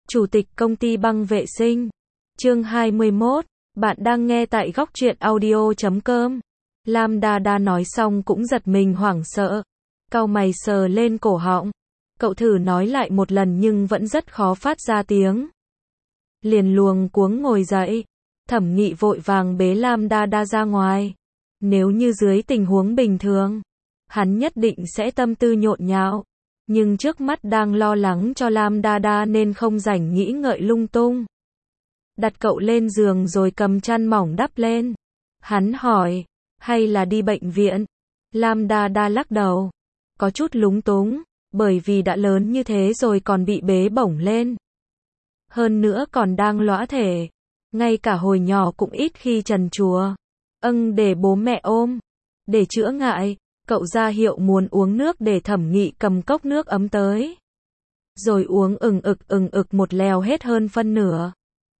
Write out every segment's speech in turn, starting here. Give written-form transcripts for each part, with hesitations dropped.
Chủ tịch công ty băng vệ sinh. Chương 21. Bạn đang nghe tại góc truyện audio.com. Lam Đa Đa nói xong cũng giật mình hoảng sợ. Cau mày sờ lên cổ họng. Cậu thử nói lại một lần nhưng vẫn rất khó phát ra tiếng. Liền luống cuống ngồi dậy. Thẩm Nghị vội vàng bế Lam Đa Đa ra ngoài. Nếu như dưới tình huống bình thường, hắn nhất định sẽ tâm tư nhộn nhạo. Nhưng trước mắt đang lo lắng cho Lam Đa Đa nên không rảnh nghĩ ngợi lung tung. Đặt cậu lên giường rồi cầm chăn mỏng đắp lên. Hắn hỏi, hay là đi bệnh viện? Lam Đa Đa lắc đầu. Có chút lúng túng, bởi vì đã lớn như thế rồi còn bị bế bổng lên. Hơn nữa còn đang lõa thể. Ngay cả hồi nhỏ cũng ít khi trần truồng. Để bố mẹ ôm. Để chữa ngại, cậu ra hiệu muốn uống nước để Thẩm Nghị cầm cốc nước ấm tới. Rồi uống ừng ực một lèo hết hơn phân nửa.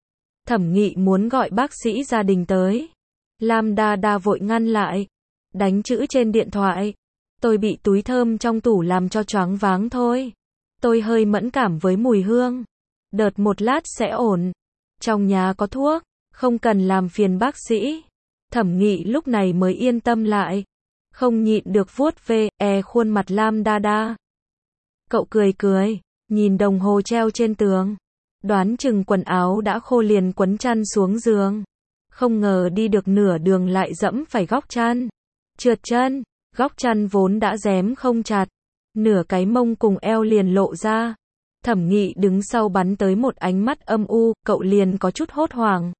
Thẩm Nghị muốn gọi bác sĩ gia đình tới. Lam Đa Đa vội ngăn lại. Đánh chữ trên điện thoại. Tôi bị túi thơm trong tủ làm cho choáng váng thôi. Tôi hơi mẫn cảm với mùi hương. Đợt một lát sẽ ổn. Trong nhà có thuốc, không cần làm phiền bác sĩ. Thẩm Nghị lúc này mới yên tâm lại. Không nhịn được vuốt ve khuôn mặt Lam Đa Đa. Cậu cười, nhìn đồng hồ treo trên tường. Đoán chừng quần áo đã khô liền quấn chăn xuống giường. Không ngờ đi được nửa đường lại dẫm phải góc chăn. Trượt chân, góc chăn vốn đã rém không chặt. Nửa cái mông cùng eo liền lộ ra. Thẩm Nghị đứng sau bắn tới một ánh mắt âm u, cậu liền có chút hốt hoảng.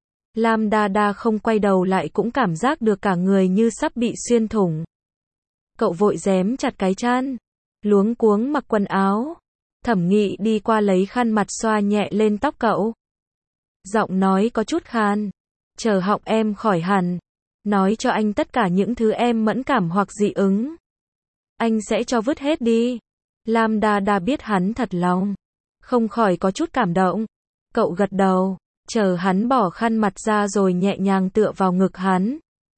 Lam Đa Đa không quay đầu lại cũng cảm giác được cả người như sắp bị xuyên thủng. Cậu vội rém chặt cái chăn, luống cuống mặc quần áo. Thẩm Nghị đi qua lấy khăn mặt xoa nhẹ lên tóc cậu. Giọng nói có chút khan. Chờ họng em khỏi hẳn, nói cho anh tất cả những thứ em mẫn cảm hoặc dị ứng. Anh sẽ cho vứt hết đi. Lam Đa Đa biết hắn thật lòng, không khỏi có chút cảm động. Cậu gật đầu, chờ hắn bỏ khăn mặt ra rồi nhẹ nhàng tựa vào ngực hắn.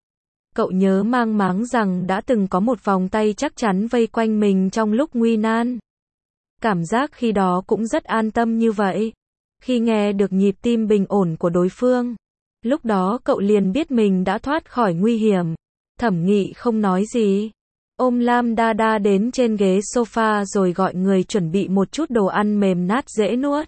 Cậu nhớ mang máng rằng đã từng có một vòng tay chắc chắn vây quanh mình trong lúc nguy nan. Cảm giác khi đó cũng rất an tâm như vậy. Khi nghe được nhịp tim bình ổn của đối phương, lúc đó cậu liền biết mình đã thoát khỏi nguy hiểm. Thẩm Nghị không nói gì. Ôm Lam Đa Đa đến trên ghế sofa rồi gọi người chuẩn bị một chút đồ ăn mềm nát dễ nuốt.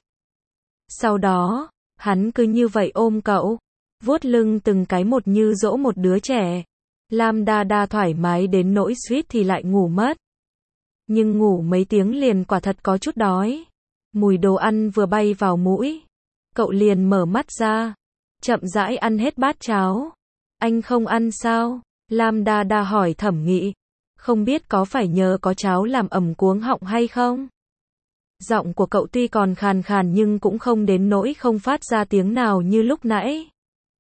Sau đó, hắn cứ như vậy ôm cậu, vuốt lưng từng cái một như dỗ một đứa trẻ. Lam Đa Đa thoải mái đến nỗi suýt thì lại ngủ mất. Nhưng ngủ mấy tiếng liền quả thật có chút đói. Mùi đồ ăn vừa bay vào mũi, cậu liền mở mắt ra, chậm rãi ăn hết bát cháo. Anh không ăn sao? Lam Đa Đa hỏi Thẩm Nghị. Không biết có phải nhờ có cháo làm ẩm cuống họng hay không? Giọng của cậu tuy còn khàn khàn nhưng cũng không đến nỗi không phát ra tiếng nào như lúc nãy.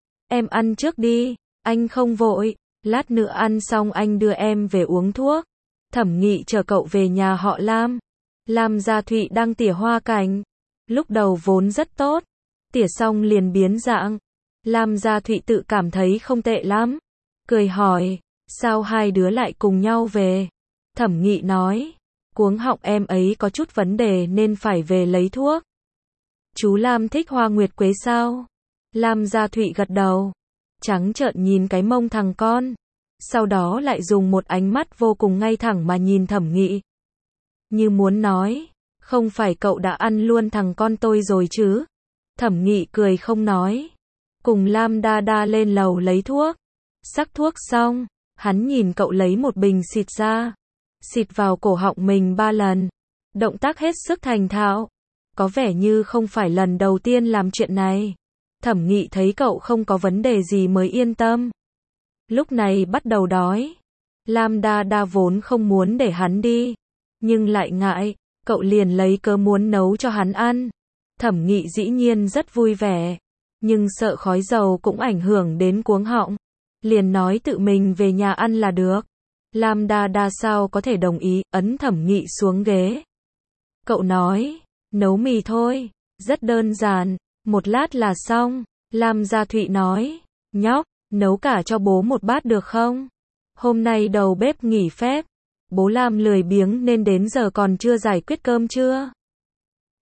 Em ăn trước đi, anh không vội, lát nữa ăn xong anh đưa em về uống thuốc. Thẩm Nghị chờ cậu về nhà họ Lam. Lam Gia Thụy đang tỉa hoa cảnh. Lúc đầu vốn rất tốt, tỉa xong liền biến dạng. Lam Gia Thụy tự cảm thấy không tệ lắm. Cười hỏi, sao hai đứa lại cùng nhau về? Thẩm Nghị nói, cuống họng em ấy có chút vấn đề nên phải về lấy thuốc. Chú Lam thích hoa nguyệt quế sao? Lam Gia Thụy gật đầu, trắng trợn nhìn cái mông thằng con. Sau đó lại dùng một ánh mắt vô cùng ngay thẳng mà nhìn Thẩm Nghị. Như muốn nói, không phải cậu đã ăn luôn thằng con tôi rồi chứ? Thẩm Nghị cười không nói. Cùng Lam Đa Đa lên lầu lấy thuốc. Sắc thuốc xong, hắn nhìn cậu lấy một bình xịt ra. Xịt vào cổ họng mình 3 lần. Động tác hết sức thành thạo. Có vẻ như không phải lần đầu tiên làm chuyện này. Thẩm Nghị thấy cậu không có vấn đề gì mới yên tâm. Lúc này bắt đầu đói. Lam Đa Đa vốn không muốn để hắn đi, nhưng lại ngại, cậu liền lấy cớ muốn nấu cho hắn ăn. Thẩm Nghị dĩ nhiên rất vui vẻ, nhưng sợ khói dầu cũng ảnh hưởng đến cuống họng. Liền nói tự mình về nhà ăn là được. Lam Đa Đa sao có thể đồng ý, ấn Thẩm Nghị xuống ghế. Cậu nói, nấu mì thôi, rất đơn giản, một lát là xong. Lam Gia Thụy nói, nhóc, nấu cả cho bố một bát được không? Hôm nay đầu bếp nghỉ phép, bố Lam lười biếng nên đến giờ còn chưa giải quyết cơm trưa.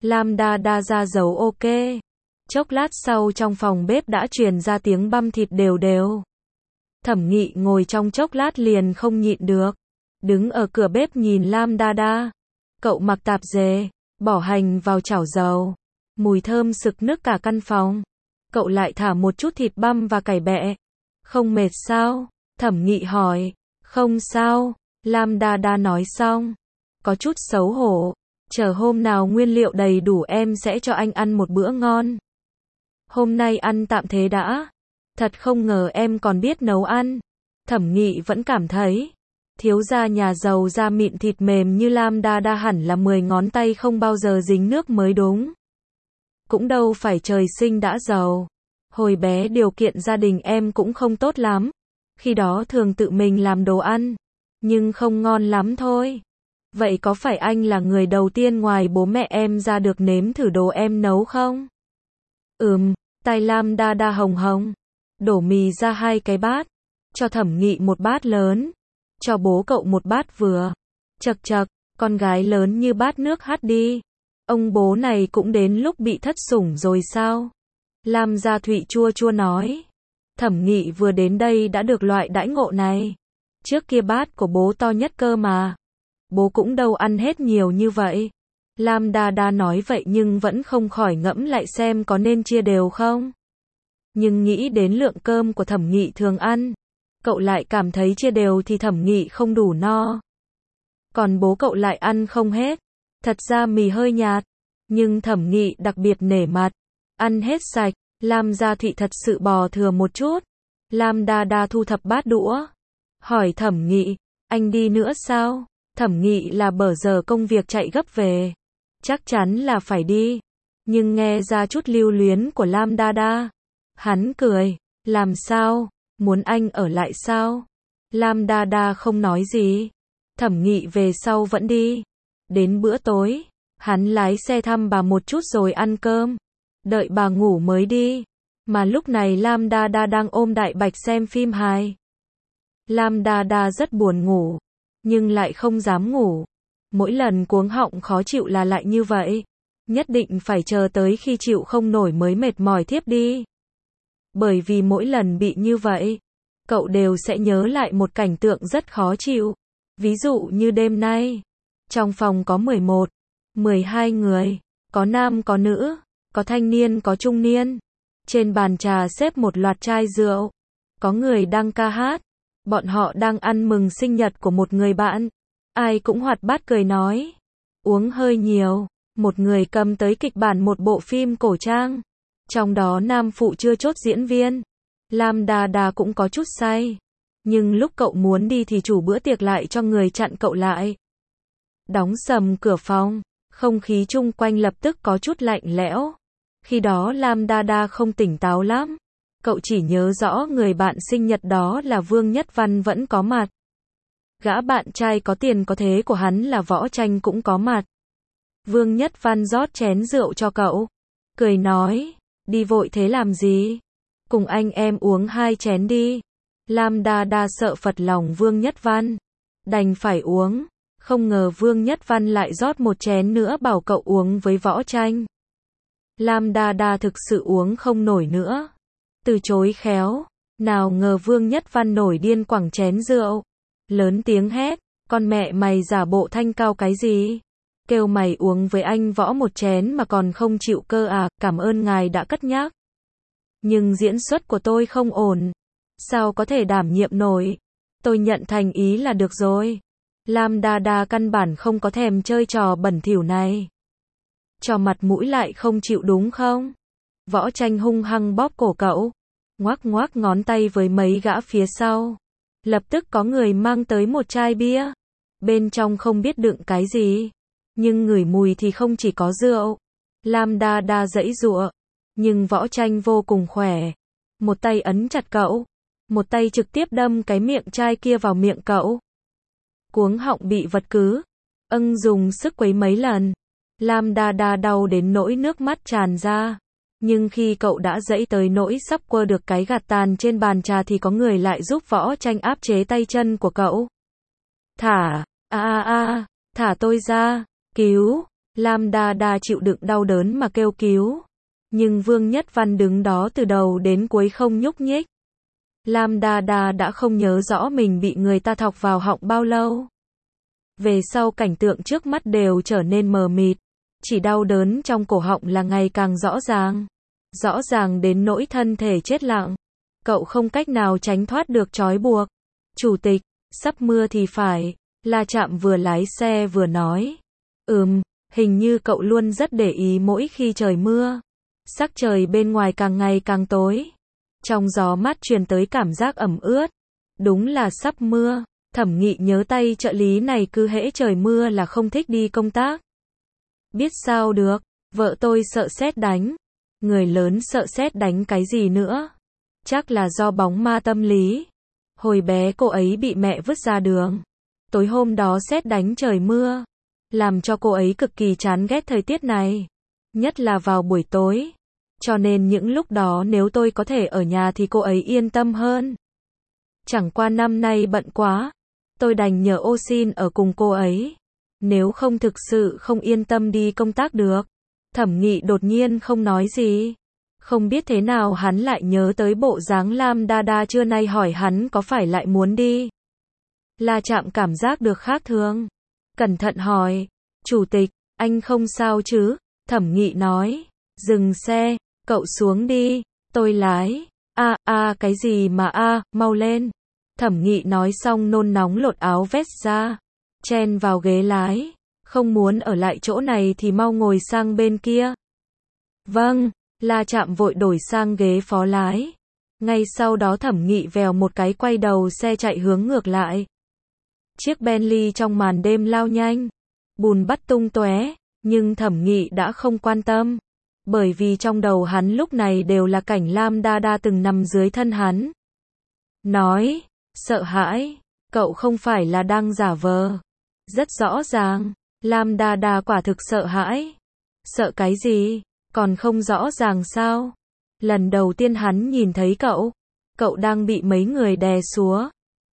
Lam Đa Đa ra dấu ok. Chốc lát sau trong phòng bếp đã truyền ra tiếng băm thịt đều đều. Thẩm Nghị ngồi trong chốc lát liền không nhịn được. Đứng ở cửa bếp nhìn Lam Đa Đa. Cậu mặc tạp dề, bỏ hành vào chảo dầu. Mùi thơm sực nức cả căn phòng. Cậu lại thả một chút thịt băm và cải bẹ. Không mệt sao? Thẩm Nghị hỏi. Không sao, Lam Đa Đa nói xong. Có chút xấu hổ. Chờ hôm nào nguyên liệu đầy đủ em sẽ cho anh ăn một bữa ngon. Hôm nay ăn tạm thế đã. Thật không ngờ em còn biết nấu ăn. Thẩm Nghị vẫn cảm thấy thiếu gia nhà giàu da mịn thịt mềm như Lam Đa Đa hẳn là 10 ngón tay không bao giờ dính nước mới đúng. Cũng đâu phải trời sinh đã giàu. Hồi bé điều kiện gia đình em cũng không tốt lắm. Khi đó thường tự mình làm đồ ăn. Nhưng không ngon lắm thôi. Vậy có phải anh là người đầu tiên ngoài bố mẹ em ra được nếm thử đồ em nấu không? Tai Lam Đa Đa hồng hồng. Đổ mì ra 2 cái bát. Cho Thẩm Nghị một bát lớn. Cho bố cậu một bát vừa. Chậc chậc, con gái lớn như bát nước hắt đi. Ông bố này cũng đến lúc bị thất sủng rồi sao? Lam Gia Thụy chua chua nói. Thẩm Nghị vừa đến đây đã được loại đãi ngộ này. Trước kia bát của bố to nhất cơ mà. Bố cũng đâu ăn hết nhiều như vậy. Lam Đa Đa nói vậy nhưng vẫn không khỏi ngẫm lại xem có nên chia đều không. Nhưng nghĩ đến lượng cơm của Thẩm Nghị thường ăn. Cậu lại cảm thấy chia đều thì Thẩm Nghị không đủ no. Còn bố cậu lại ăn không hết. Thật ra mì hơi nhạt. Nhưng Thẩm Nghị đặc biệt nể mặt. Ăn hết sạch. Lam Gia Thụy thật sự bò thừa một chút. Lam Đa Đa thu thập bát đũa. Hỏi Thẩm Nghị. Anh đi nữa sao? Thẩm Nghị là bở giờ công việc chạy gấp về. Chắc chắn là phải đi. Nhưng nghe ra chút lưu luyến của Lam Đa Đa. Hắn cười. Làm sao? Muốn anh ở lại sao? Lam Đa Đa không nói gì. Thẩm Nghị về sau vẫn đi. Đến bữa tối, hắn lái xe thăm bà một chút rồi ăn cơm. Đợi bà ngủ mới đi. Mà lúc này Lam Đa Đa đang ôm Đại Bạch xem phim hài. Lam Đa Đa rất buồn ngủ. Nhưng lại không dám ngủ. Mỗi lần cuống họng khó chịu là lại như vậy. Nhất định phải chờ tới khi chịu không nổi mới mệt mỏi thiếp đi. Bởi vì mỗi lần bị như vậy, cậu đều sẽ nhớ lại một cảnh tượng rất khó chịu. Ví dụ như đêm nay, trong phòng có 11, 12 người, có nam có nữ, có thanh niên có trung niên. Trên bàn trà xếp một loạt chai rượu. Có người đang ca hát. Bọn họ đang ăn mừng sinh nhật của một người bạn. Ai cũng hoạt bát cười nói. Uống hơi nhiều. Một người cầm tới kịch bản một bộ phim cổ trang. Trong đó nam phụ chưa chốt diễn viên. Lam Đa Đa cũng có chút say. Nhưng lúc cậu muốn đi thì chủ bữa tiệc lại cho người chặn cậu lại. Đóng sầm cửa phòng. Không khí chung quanh lập tức có chút lạnh lẽo. Khi đó Lam Đa Đa không tỉnh táo lắm. Cậu chỉ nhớ rõ người bạn sinh nhật đó là Vương Nhất Văn vẫn có mặt. Gã bạn trai có tiền có thế của hắn là Võ Tranh cũng có mặt. Vương Nhất Văn rót chén rượu cho cậu. Cười nói, đi vội thế làm gì? Cùng anh em uống 2 chén đi. Lam Đa Đa sợ phật lòng Vương Nhất Văn. Đành phải uống. Không ngờ Vương Nhất Văn lại rót một chén nữa bảo cậu uống với Võ Tranh. Lam Đa Đa thực sự uống không nổi nữa. Từ chối khéo. Nào ngờ Vương Nhất Văn nổi điên quẳng chén rượu. Lớn tiếng hét. Con mẹ mày giả bộ thanh cao cái gì? Kêu mày uống với anh Võ một chén mà còn không chịu cơ à, cảm ơn ngài đã cất nhắc. Nhưng diễn xuất của tôi không ổn. Sao có thể đảm nhiệm nổi? Tôi nhận thành ý là được rồi. Lam Đa Đa căn bản không có thèm chơi trò bẩn thỉu này. Cho mặt mũi lại không chịu đúng không? Võ Tranh hung hăng bóp cổ cậu. Ngoác ngoác ngón tay với mấy gã phía sau. Lập tức có người mang tới một chai bia. Bên trong không biết đựng cái gì. Nhưng ngửi mùi thì không chỉ có rượu. Lam Đa Đa giãy giụa. Nhưng Võ Tranh vô cùng khỏe. Một tay ấn chặt cậu. Một tay trực tiếp đâm cái miệng chai kia vào miệng cậu. Cuống họng bị vật cứ. Dùng sức quấy mấy lần. Lam Đa Đa đau đến nỗi nước mắt tràn ra. Nhưng khi cậu đã giãy tới nỗi sắp quơ được cái gạt tàn trên bàn trà thì có người lại giúp Võ Tranh áp chế tay chân của cậu. Thả, thả tôi ra, cứu, Lam Đa Đa chịu đựng đau đớn mà kêu cứu. Nhưng Vương Nhất Văn đứng đó từ đầu đến cuối không nhúc nhích. Lam Đa Đa đã không nhớ rõ mình bị người ta thọc vào họng bao lâu. Về sau cảnh tượng trước mắt đều trở nên mờ mịt. Chỉ đau đớn trong cổ họng là ngày càng rõ ràng. Rõ ràng đến nỗi thân thể chết lặng. Cậu không cách nào tránh thoát được trói buộc. Chủ tịch, sắp mưa thì phải. La Trạm vừa lái xe vừa nói. Hình như cậu luôn rất để ý mỗi khi trời mưa. Sắc trời bên ngoài càng ngày càng tối. Trong gió mát truyền tới cảm giác ẩm ướt. Đúng là sắp mưa. Thẩm Nghị nhớ tay trợ lý này cứ hễ trời mưa là không thích đi công tác. Biết sao được, vợ tôi sợ sét đánh. Người lớn sợ sét đánh cái gì nữa? Chắc là do bóng ma tâm lý. Hồi bé cô ấy bị mẹ vứt ra đường. Tối hôm đó sét đánh trời mưa. Làm cho cô ấy cực kỳ chán ghét thời tiết này. Nhất là vào buổi tối. Cho nên những lúc đó nếu tôi có thể ở nhà thì cô ấy yên tâm hơn. Chẳng qua năm nay bận quá. Tôi đành nhờ ô xin ở cùng cô ấy. Nếu không thực sự không yên tâm đi công tác được. Thẩm Nghị đột nhiên không nói gì. Không biết thế nào hắn lại nhớ tới bộ dáng Lam Đa Đa trưa nay hỏi hắn có phải lại muốn đi. La Trạm cảm giác được khác thường. Cẩn thận hỏi. Chủ tịch, anh không sao chứ? Thẩm Nghị nói. Dừng xe, cậu xuống đi. Tôi lái. Cái gì mà mau lên. Thẩm Nghị nói xong nôn nóng lột áo vest ra. Chen vào ghế lái. Không muốn ở lại chỗ này thì mau ngồi sang bên kia. Vâng, La Trạm vội đổi sang ghế phó lái. Ngay sau đó Thẩm Nghị vèo một cái quay đầu xe chạy hướng ngược lại. Chiếc Bentley trong màn đêm lao nhanh. Bùn bắt tung tóe, nhưng Thẩm Nghị đã không quan tâm. Bởi vì trong đầu hắn lúc này đều là cảnh Lam Đa Đa từng nằm dưới thân hắn. Nói, sợ hãi, cậu không phải là đang giả vờ. Rất rõ ràng, Lam Đa Đa quả thực sợ hãi. Sợ cái gì, còn không rõ ràng sao? Lần đầu tiên hắn nhìn thấy cậu đang bị mấy người đè xuống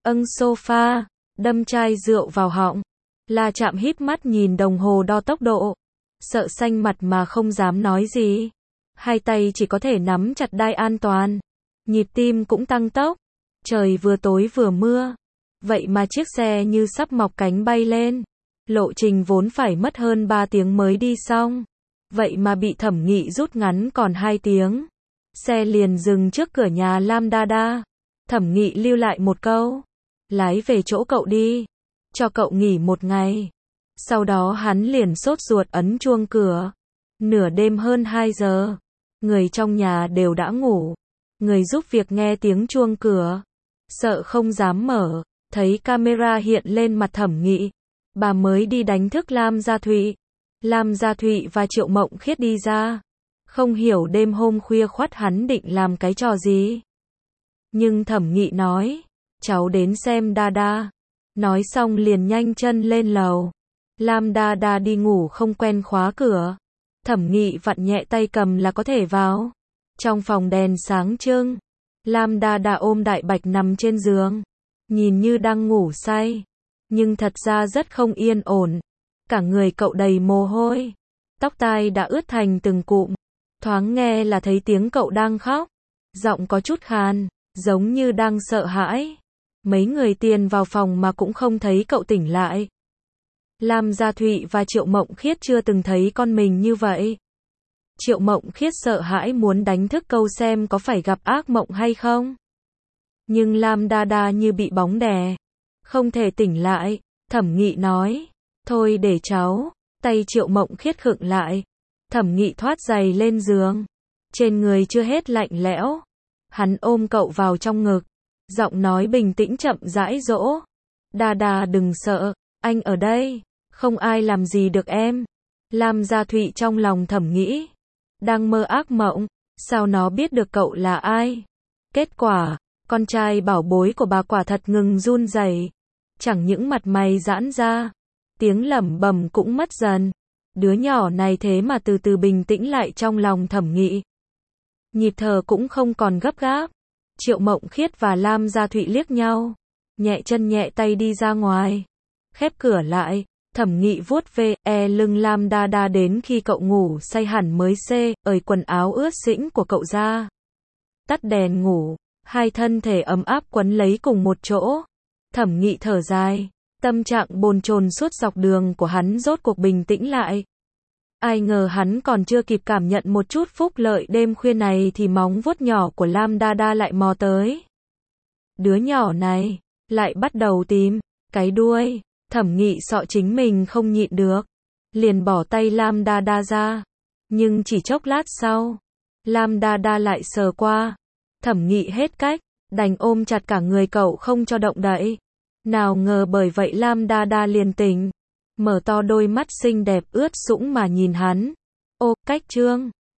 sofa, đâm chai rượu vào họng. La Trạm híp mắt nhìn đồng hồ đo tốc độ. Sợ xanh mặt mà không dám nói gì. Hai tay chỉ có thể nắm chặt đai an toàn. Nhịp tim cũng tăng tốc. Trời vừa tối vừa mưa. Vậy mà chiếc xe như sắp mọc cánh bay lên. Lộ trình vốn phải mất hơn 3 tiếng mới đi xong. Vậy mà bị Thẩm Nghị rút ngắn còn 2 tiếng. Xe liền dừng trước cửa nhà Lam Đa Đa. Thẩm Nghị lưu lại một câu. Lái về chỗ cậu đi. Cho cậu nghỉ một ngày. Sau đó hắn liền sốt ruột ấn chuông cửa. Nửa đêm hơn 2 giờ. Người trong nhà đều đã ngủ. Người giúp việc nghe tiếng chuông cửa. Sợ không dám mở. Thấy camera hiện lên mặt Thẩm Nghị. Bà mới đi đánh thức Lam Gia Thụy. Lam Gia Thụy và Triệu Mộng Khiết đi ra. Không hiểu đêm hôm khuya khoắt hắn định làm cái trò gì. Nhưng Thẩm Nghị nói. Cháu đến xem Đa Đa. Nói xong liền nhanh chân lên lầu. Lam Đa Đa đi ngủ không quen khóa cửa. Thẩm Nghị vặn nhẹ tay cầm là có thể vào. Trong phòng đèn sáng trưng. Lam Đa Đa ôm Đại Bạch nằm trên giường. Nhìn như đang ngủ say. Nhưng thật ra rất không yên ổn. Cả người cậu đầy mồ hôi. Tóc tai đã ướt thành từng cụm. Thoáng nghe là thấy tiếng cậu đang khóc. Giọng có chút khàn, giống như đang sợ hãi. Mấy người tiền vào phòng mà cũng không thấy cậu tỉnh lại. Lam Gia Thụy và Triệu Mộng Khiết chưa từng thấy con mình như vậy. Triệu Mộng Khiết sợ hãi muốn đánh thức câu xem có phải gặp ác mộng hay không. Nhưng Lam Đa Đa như bị bóng đè. Không thể tỉnh lại. Thẩm Nghị nói. Thôi để cháu. Tay Triệu Mộng Khiết khựng lại. Thẩm Nghị thoát giày lên giường. Trên người chưa hết lạnh lẽo. Hắn ôm cậu vào trong ngực. Giọng nói bình tĩnh chậm rãi dỗ. Đa Đa đừng sợ. Anh ở đây. Không ai làm gì được em. Lam Gia Thụy trong lòng thầm nghĩ. Đang mơ ác mộng. Sao nó biết được cậu là ai? Kết quả, con trai bảo bối của bà quả thật ngừng run rẩy. Chẳng những mặt mày giãn ra. Tiếng lẩm bẩm cũng mất dần. Đứa nhỏ này thế mà từ từ bình tĩnh lại trong lòng Thẩm Nghị. Nhịp thở cũng không còn gấp gáp. Triệu Mộng Khiết và Lam Gia Thụy liếc nhau. Nhẹ chân nhẹ tay đi ra ngoài. Khép cửa lại. Thẩm Nghị vuốt ve lưng Lam Đa Đa đến khi cậu ngủ say hẳn mới ởi quần áo ướt sũng của cậu ra. Tắt đèn ngủ, hai thân thể ấm áp quấn lấy cùng một chỗ. Thẩm Nghị thở dài, tâm trạng bồn chồn suốt dọc đường của hắn rốt cuộc bình tĩnh lại. Ai ngờ hắn còn chưa kịp cảm nhận một chút phúc lợi đêm khuya này thì móng vuốt nhỏ của Lam Đa Đa lại mò tới. Đứa nhỏ này lại bắt đầu tìm cái đuôi. Thẩm Nghị sợ chính mình không nhịn được, liền bỏ tay Lam Đa Đa ra. Nhưng chỉ chốc lát sau, Lam Đa Đa lại sờ qua. Thẩm Nghị hết cách, đành ôm chặt cả người cậu không cho động đậy. Nào ngờ bởi vậy Lam Đa Đa liền tỉnh, mở to đôi mắt xinh đẹp ướt sũng mà nhìn hắn. Ô, cách trương.